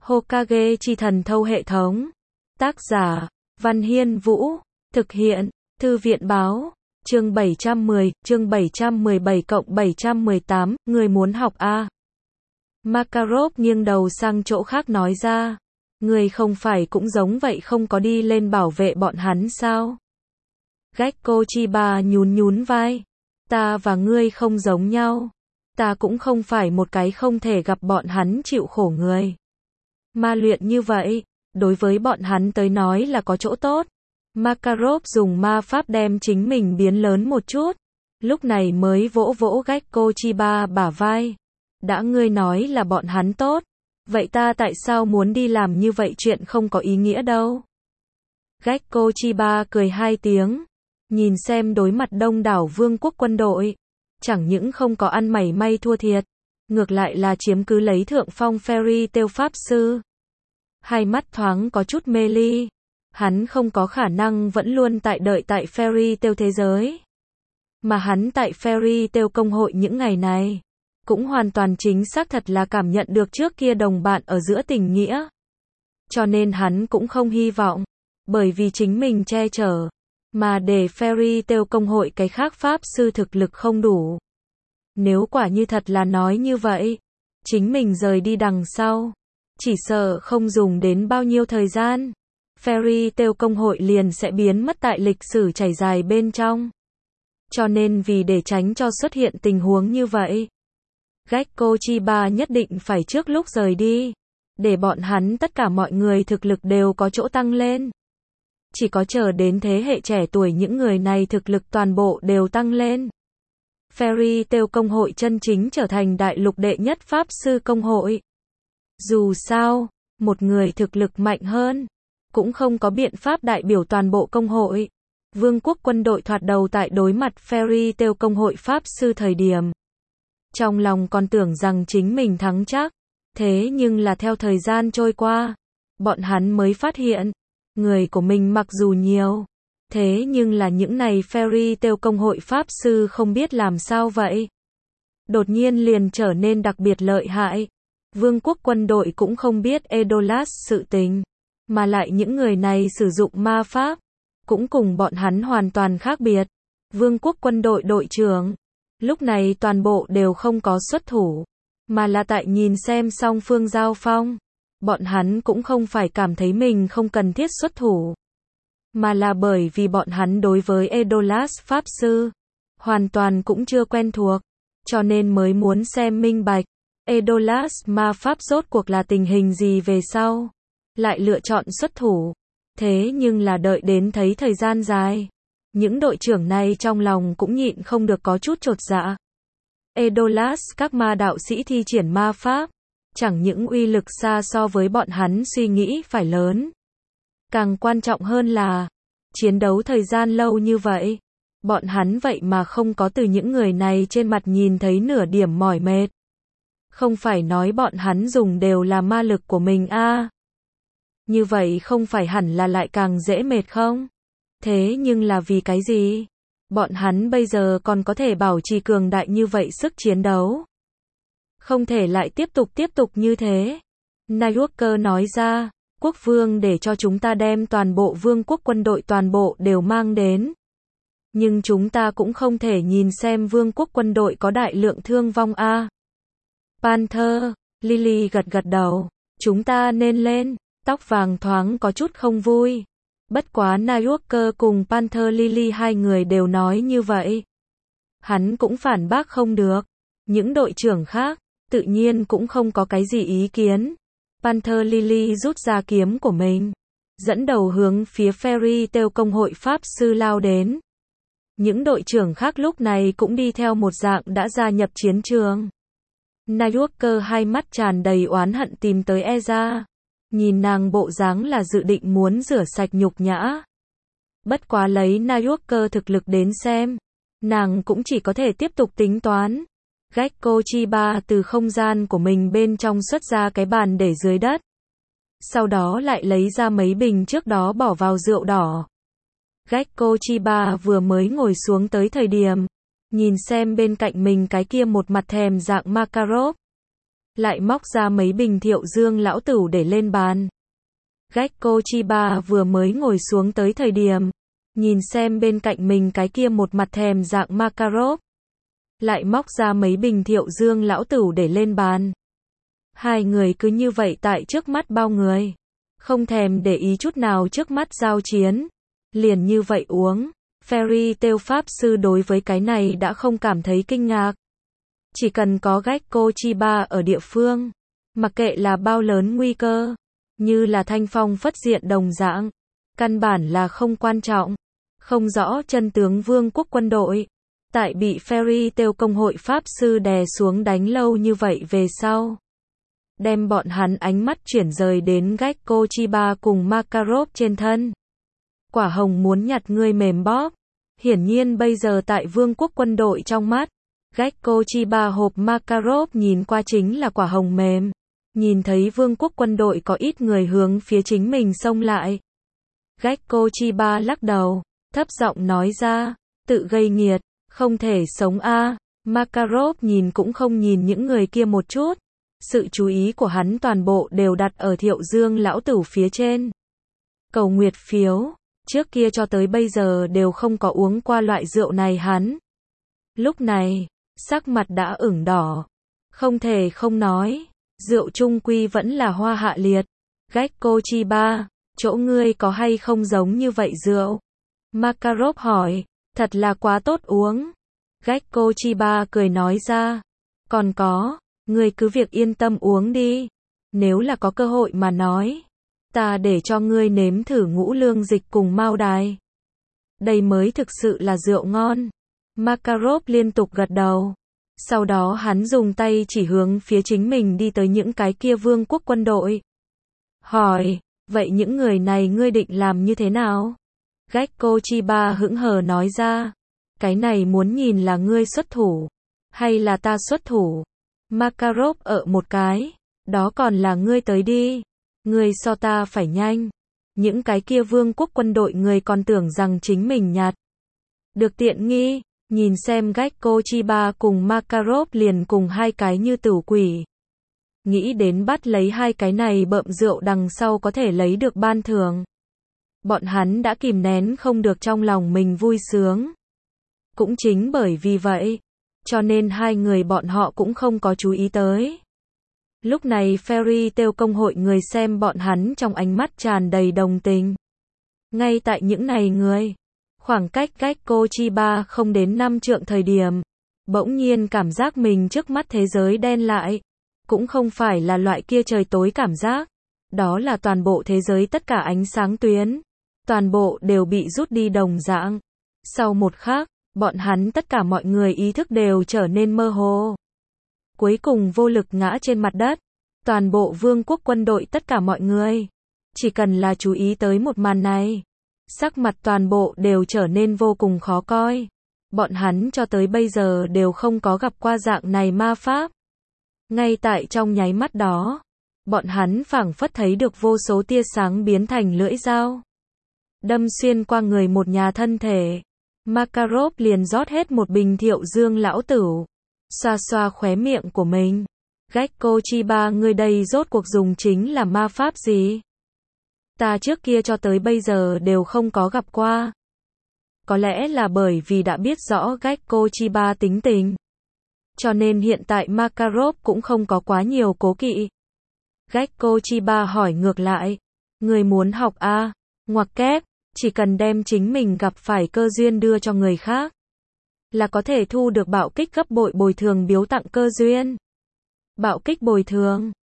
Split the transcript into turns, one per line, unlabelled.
Hokage chi thần thâu hệ thống. Tác giả, Văn Hiên Vũ. Thực hiện, Thư viện Báo. Chương 710, chương 717-718, người muốn học A. Makarov nghiêng đầu sang chỗ khác nói ra. Người không phải cũng giống vậy không có đi lên bảo vệ bọn hắn sao? Gekko Chiba nhún nhún vai. Ta và ngươi không giống nhau. Ta cũng không phải một cái không thể gặp bọn hắn chịu khổ người. Ma luyện như vậy, đối với bọn hắn tới nói là có chỗ tốt. Makarov dùng ma pháp đem chính mình biến lớn một chút. Lúc này mới vỗ vỗ Gekko Chiba bả vai. Đã ngươi nói là bọn hắn tốt. Vậy ta tại sao muốn đi làm như vậy chuyện không có ý nghĩa đâu. Gekko Chiba cười hai tiếng. Nhìn xem đối mặt đông đảo vương quốc quân đội. Chẳng những không có ăn mảy may thua thiệt. Ngược lại là chiếm cứ lấy thượng phong Fairy Tail Pháp Sư. Hai mắt thoáng có chút mê ly. Hắn không có khả năng vẫn luôn đợi tại Fairy Tail thế giới. Mà hắn tại Fairy Tail công hội những ngày này. Cũng hoàn toàn chính xác thật là cảm nhận được trước kia đồng bạn ở giữa tình nghĩa. Cho nên hắn cũng không hy vọng. Bởi vì chính mình che chở. Mà để Fairy Tail công hội cái khác pháp sư thực lực không đủ. Nếu quả như thật là nói như vậy. Chính mình rời đi đằng sau. Chỉ sợ không dùng đến bao nhiêu thời gian. Fairy Tail công hội liền sẽ biến mất tại lịch sử chảy dài bên trong. Cho nên vì để tránh cho xuất hiện tình huống như vậy. Gekko Chiba nhất định phải trước lúc rời đi. Để bọn hắn tất cả mọi người thực lực đều có chỗ tăng lên. Chỉ có chờ đến thế hệ trẻ tuổi những người này thực lực toàn bộ đều tăng lên. Fairy Tail công hội chân chính trở thành đại lục đệ nhất pháp sư công hội. Dù sao, một người thực lực mạnh hơn, cũng không có biện pháp đại biểu toàn bộ công hội. Vương quốc quân đội thoạt đầu tại đối mặt Fairy Tail công hội pháp sư thời điểm. Trong lòng còn tưởng rằng chính mình thắng chắc. Thế nhưng là theo thời gian trôi qua, bọn hắn mới phát hiện, người của mình mặc dù nhiều. Thế nhưng là những này Fairy Tail công hội pháp sư không biết làm sao vậy. Đột nhiên liền trở nên đặc biệt lợi hại. Vương quốc quân đội cũng không biết Edolas sự tình. Mà lại những người này sử dụng ma pháp. Cũng cùng bọn hắn hoàn toàn khác biệt. Vương quốc quân đội đội trưởng. Lúc này toàn bộ đều không có xuất thủ. Mà là tại nhìn xem song phương giao phong. Bọn hắn cũng không phải cảm thấy mình không cần thiết xuất thủ. Mà là bởi vì bọn hắn đối với Edolas Pháp Sư. Hoàn toàn cũng chưa quen thuộc. Cho nên mới muốn xem minh bạch. Edolas ma pháp rốt cuộc là tình hình gì về sau. Lại lựa chọn xuất thủ. Thế nhưng là đợi đến thấy thời gian dài. Những đội trưởng này trong lòng cũng nhịn không được có chút chột dạ. Edolas các ma đạo sĩ thi triển ma pháp. Chẳng những uy lực xa so với bọn hắn suy nghĩ phải lớn. Càng quan trọng hơn là, chiến đấu thời gian lâu như vậy. Bọn hắn vậy mà không có từ những người này trên mặt nhìn thấy nửa điểm mỏi mệt. Không phải nói bọn hắn dùng đều là ma lực của mình a. Như vậy không phải hẳn là lại càng dễ mệt không? Thế nhưng là vì cái gì? Bọn hắn bây giờ còn có thể bảo trì cường đại như vậy sức chiến đấu. Không thể lại tiếp tục như thế. Nightwalker nói ra, quốc vương để cho chúng ta đem toàn bộ vương quốc quân đội toàn bộ đều mang đến. Nhưng chúng ta cũng không thể nhìn xem vương quốc quân đội có đại lượng thương vong a. Panther, Lily gật gật đầu. Chúng ta nên lên. Tóc vàng thoáng có chút không vui. Bất quá Nightwalker cùng Panther Lily hai người đều nói như vậy. Hắn cũng phản bác không được. Những đội trưởng khác, tự nhiên cũng không có cái gì ý kiến. Panther Lily rút ra kiếm của mình. Dẫn đầu hướng phía Fairy Tail công hội Pháp Sư lao đến. Những đội trưởng khác lúc này cũng đi theo một dạng đã gia nhập chiến trường. Nightwalker hai mắt tràn đầy oán hận tìm tới Eza. Nhìn nàng bộ dáng là dự định muốn rửa sạch nhục nhã. Bất quá lấy Nightwalker thực lực đến xem. Nàng cũng chỉ có thể tiếp tục tính toán. Gekko Chiba từ không gian của mình bên trong xuất ra cái bàn để dưới đất. Sau đó lại lấy ra mấy bình trước đó bỏ vào rượu đỏ. Gekko Chiba vừa mới ngồi xuống tới thời điểm. Nhìn xem bên cạnh mình cái kia một mặt thèm dạng Makarov. lại móc ra mấy bình Thiệu Dương lão tửu để lên bàn. Gekko Chiba vừa mới ngồi xuống tới thời điểm, nhìn xem bên cạnh mình cái kia một mặt thèm dạng Makarov, lại móc ra mấy bình Thiệu Dương lão tửu để lên bàn. Hai người cứ như vậy tại trước mắt bao người, không thèm để ý chút nào trước mắt giao chiến, liền như vậy uống. Fairy Tail Pháp Sư đối với cái này đã không cảm thấy kinh ngạc. Chỉ cần có Gekko Chiba ở địa phương, mặc kệ là bao lớn nguy cơ, như là thanh phong phất diện đồng dạng, căn bản là không quan trọng. Không rõ chân tướng vương quốc quân đội, tại bị Fairy Tail công hội Pháp Sư đè xuống đánh lâu như vậy về sau, đem bọn hắn ánh mắt chuyển rời đến Gekko Chiba cùng Makarov trên thân. Quả hồng muốn nhặt ngươi mềm bóp. Hiển nhiên bây giờ tại vương quốc quân đội trong mắt, Gekko Chiba hộp Makarov nhìn qua chính là quả hồng mềm. Nhìn thấy vương quốc quân đội có ít người hướng phía chính mình xông lại, Gekko Chiba lắc đầu, thấp giọng nói ra, tự gây nghiệt, không thể sống a. Makarov nhìn cũng không nhìn những người kia một chút, sự chú ý của hắn toàn bộ đều đặt ở Thiệu Dương lão tửu phía trên. Cầu nguyệt phiếu, trước kia cho tới bây giờ đều không có uống qua loại rượu này hắn. Lúc này, sắc mặt đã ửng đỏ, không thể không nói, rượu chung quy vẫn là hoa hạ liệt. Gekko Chiba, chỗ ngươi có hay không giống như vậy rượu? Makarov hỏi, thật là quá tốt uống. Gekko Chiba cười nói ra, còn có, ngươi cứ việc yên tâm uống đi. Nếu là có cơ hội mà nói, ta để cho ngươi nếm thử ngũ lương dịch cùng mao đài. Đây mới thực sự là rượu ngon. Makarov liên tục gật đầu. Sau đó hắn dùng tay chỉ hướng phía chính mình đi tới những cái kia vương quốc quân đội. Hỏi, vậy những người này ngươi định làm như thế nào? Gekko Chiba hững hờ nói ra, cái này muốn nhìn là ngươi xuất thủ, hay là ta xuất thủ. Makarov ở một cái, đó còn là ngươi tới đi. Ngươi so ta phải nhanh. Những cái kia vương quốc quân đội người còn tưởng rằng chính mình nhặt được tiện nghi. Nhìn xem Gekko Chiba cùng Makarov liền cùng hai cái như tửu quỷ. Nghĩ đến bắt lấy hai cái này bợm rượu đằng sau có thể lấy được ban thưởng. Bọn hắn đã kìm nén không được trong lòng mình vui sướng. Cũng chính bởi vì vậy, cho nên hai người bọn họ cũng không có chú ý tới. Lúc này Fairy Tail công hội người xem bọn hắn trong ánh mắt tràn đầy đồng tình. Ngay tại những này người, khoảng cách Gekko Chiba không đến 5 trượng thời điểm, bỗng nhiên cảm giác mình trước mắt thế giới đen lại. Cũng không phải là loại kia trời tối cảm giác, đó là toàn bộ thế giới tất cả ánh sáng tuyến, toàn bộ đều bị rút đi đồng dạng. Sau một khắc, bọn hắn tất cả mọi người ý thức đều trở nên mơ hồ. Cuối cùng vô lực ngã trên mặt đất. Toàn bộ vương quốc quân đội tất cả mọi người, chỉ cần là chú ý tới một màn này, sắc mặt toàn bộ đều trở nên vô cùng khó coi. Bọn hắn cho tới bây giờ đều không có gặp qua dạng này ma pháp. Ngay tại trong nháy mắt đó, bọn hắn phảng phất thấy được vô số tia sáng biến thành lưỡi dao, đâm xuyên qua người một nhà thân thể. Makarov liền rót hết một bình Thiệu Dương lão tửu, xoa xoa khóe miệng của mình. Gekko Chiba, ngươi đây rốt cuộc dùng chính là ma pháp gì? Ta trước kia cho tới bây giờ đều không có gặp qua. Có lẽ là bởi vì đã biết rõ Gekko Chiba tính tình, cho nên hiện tại Makarov cũng không có quá nhiều cố kỵ. Gekko Chiba hỏi ngược lại, người muốn học a? Ngoặc kép, chỉ cần đem chính mình gặp phải cơ duyên đưa cho người khác, là có thể thu được bạo kích gấp bội bồi thường biếu tặng cơ duyên. Bạo kích bồi thường.